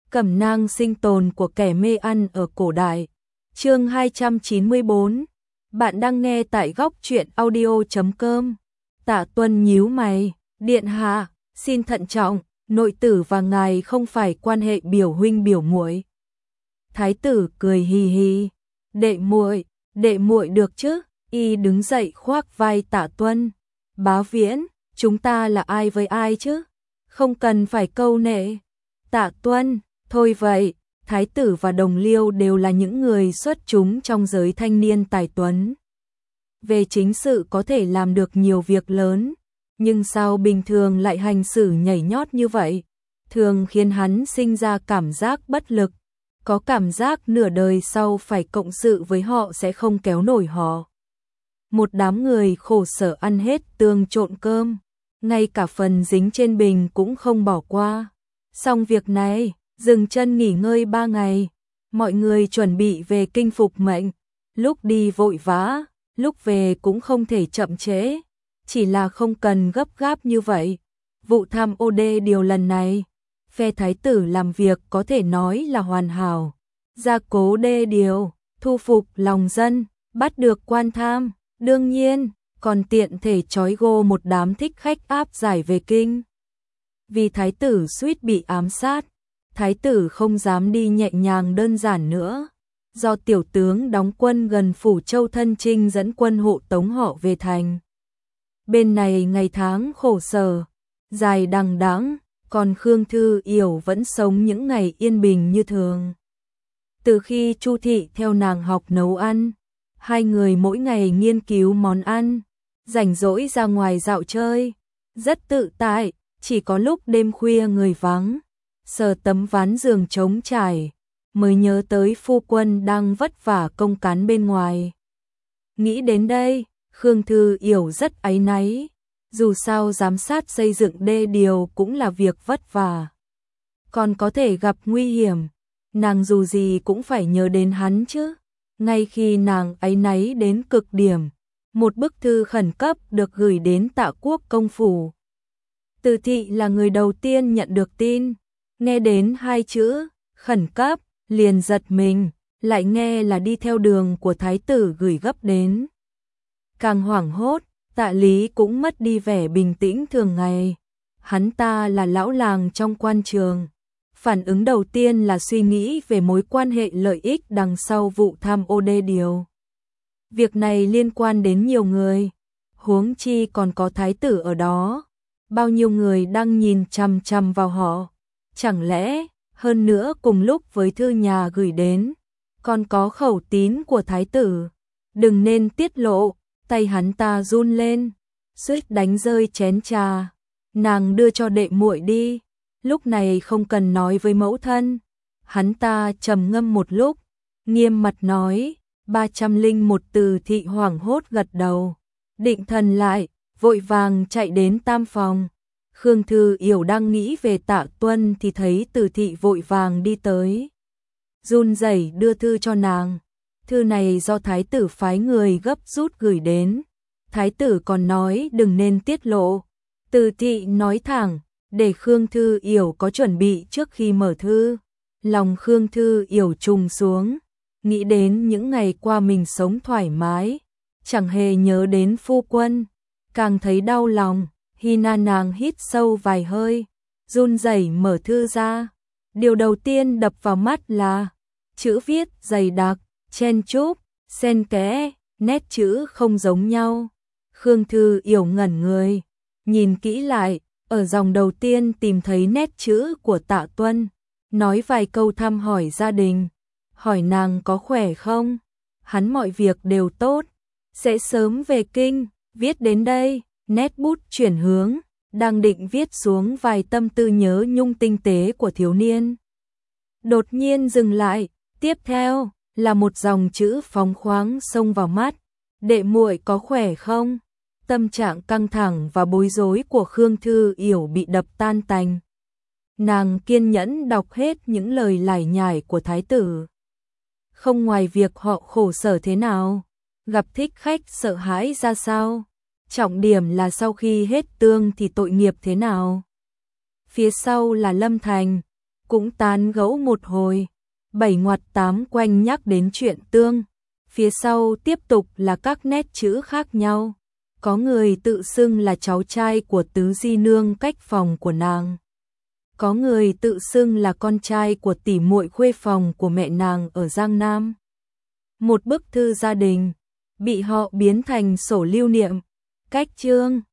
Cẩm nang sinh tồn của kẻ mê ăn ở cổ đại. Chương 294. Bạn đang nghe tại góc truyện audio.com. Tạ Tuân nhíu mày, điện hạ, xin thận trọng, nội tử và ngài không phải quan hệ biểu huynh biểu muội. Thái tử cười hì hì, đệ muội được chứ? Y đứng dậy khoác vai Tạ Tuân. Bá Viễn, chúng ta là ai với ai chứ? Không cần phải câu nệ. Tạ Tuân, thôi vậy, Thái tử và Đồng Liêu đều là những người xuất chúng trong giới thanh niên tài tuấn. Về chính sự có thể làm được nhiều việc lớn, nhưng sao bình thường lại hành xử nhảy nhót như vậy? Thường khiến hắn sinh ra cảm giác bất lực, có cảm giác nửa đời sau phải cộng sự với họ sẽ không kéo nổi họ. Một đám người khổ sở ăn hết tương trộn cơm, ngay cả phần dính trên bình cũng không bỏ qua. Xong việc này, dừng chân nghỉ ngơi 3 ngày, mọi người chuẩn bị về kinh phục mệnh, lúc đi vội vã, lúc về cũng không thể chậm trễ, chỉ là không cần gấp gáp như vậy. Vụ tham ô đê điều lần này, phe thái tử làm việc có thể nói là hoàn hảo, gia cố đê điều, thu phục lòng dân, bắt được quan tham, đương nhiên, còn tiện thể trói gô một đám thích khách áp giải về kinh. Vì thái tử suýt bị ám sát, thái tử không dám đi nhẹ nhàng đơn giản nữa, do tiểu tướng đóng quân gần Phủ Châu thân chinh dẫn quân hộ tống họ về thành. Bên này ngày tháng khổ sở, dài đằng đẵng, còn Khương Thư Yểu vẫn sống những ngày yên bình như thường. Từ khi Chu thị theo nàng học nấu ăn, hai người mỗi ngày nghiên cứu món ăn, rảnh rỗi ra ngoài dạo chơi, rất tự tại, chỉ có lúc đêm khuya người vắng, sờ tấm ván giường trống trải, mới nhớ tới phu quân đang vất vả công cán bên ngoài. Nghĩ đến đây, Khương Thư Yểu rất áy náy, dù sao giám sát xây dựng đê điều cũng là việc vất vả, còn có thể gặp nguy hiểm, nàng dù gì cũng phải nhớ đến hắn chứ. Ngay khi nàng áy náy đến cực điểm, một bức thư khẩn cấp được gửi đến Tạ Quốc công phủ. Từ thị là người đầu tiên nhận được tin, nghe đến hai chữ khẩn cấp, liền giật mình, lại nghe là đi theo đường của thái tử gửi gấp đến. Càng hoảng hốt, Tạ Lý cũng mất đi vẻ bình tĩnh thường ngày. Hắn ta là lão làng trong quan trường. Phản ứng đầu tiên là suy nghĩ về mối quan hệ lợi ích đằng sau vụ tham ô đê điều. Việc này liên quan đến nhiều người, huống chi còn có thái tử ở đó. Bao nhiêu người đang nhìn chằm chằm vào họ. Chẳng lẽ, hơn nữa cùng lúc với thư nhà gửi đến, còn có khẩu tín của thái tử. Đừng nên tiết lộ, tay hắn ta run lên, suýt đánh rơi chén trà. Nàng đưa cho đệ muội đi, lúc này không cần nói với mẫu thân. Hắn ta trầm ngâm một lúc, nghiêm mặt nói, 301 Từ thị hoảng hốt gật đầu, định thần lại, vội vàng chạy đến tam phòng. Khương Thư Yểu đang nghĩ về Tạ Tuân thì thấy Từ thị vội vàng đi tới, run rẩy đưa thư cho nàng. Thư này do thái tử phái người gấp rút gửi đến, thái tử còn nói đừng nên tiết lộ. Từ thị nói thẳng, để Khương Thư Yểu có chuẩn bị trước khi mở thư. Lòng Khương Thư Yểu trùng xuống, nghĩ đến những ngày qua mình sống thoải mái, chẳng hề nhớ đến phu quân, càng thấy đau lòng. Hina nàng hít sâu vài hơi, run rẩy mở thư ra. Điều đầu tiên đập vào mắt là chữ viết dày đặc, chen chúc, xen kẽ, nét chữ không giống nhau. Khương Thư Yểu ngẩn người, nhìn kỹ lại, ở dòng đầu tiên tìm thấy nét chữ của Tạ Tuân, nói vài câu thăm hỏi gia đình, hỏi nàng có khỏe không, hắn mọi việc đều tốt, sẽ sớm về kinh. Viết đến đây, nét bút chuyển hướng, đang định viết xuống vài tâm tư nhớ nhung tinh tế của thiếu niên. Đột nhiên dừng lại, tiếp theo là một dòng chữ phóng khoáng xông vào mắt, đệ muội có khỏe không? Tâm trạng căng thẳng và bối rối của Khương Thư Yểu bị đập tan tành. Nàng kiên nhẫn đọc hết những lời lải nhải của thái tử. Không ngoài việc họ khổ sở thế nào, gặp thích khách sợ hãi ra sao, trọng điểm là sau khi hết tương thì tội nghiệp thế nào. Phía sau là Lâm Thành, cũng tán gẫu một hồi, 7/8 quanh nhắc đến chuyện tương. Phía sau tiếp tục là các nét chữ khác nhau. Có người tự xưng là cháu trai của tứ di nương cách phòng của nàng. Có người tự xưng là con trai của tỷ muội khuê phòng của mẹ nàng ở Giang Nam. Một bức thư gia đình bị họ biến thành sổ lưu niệm. Cách chương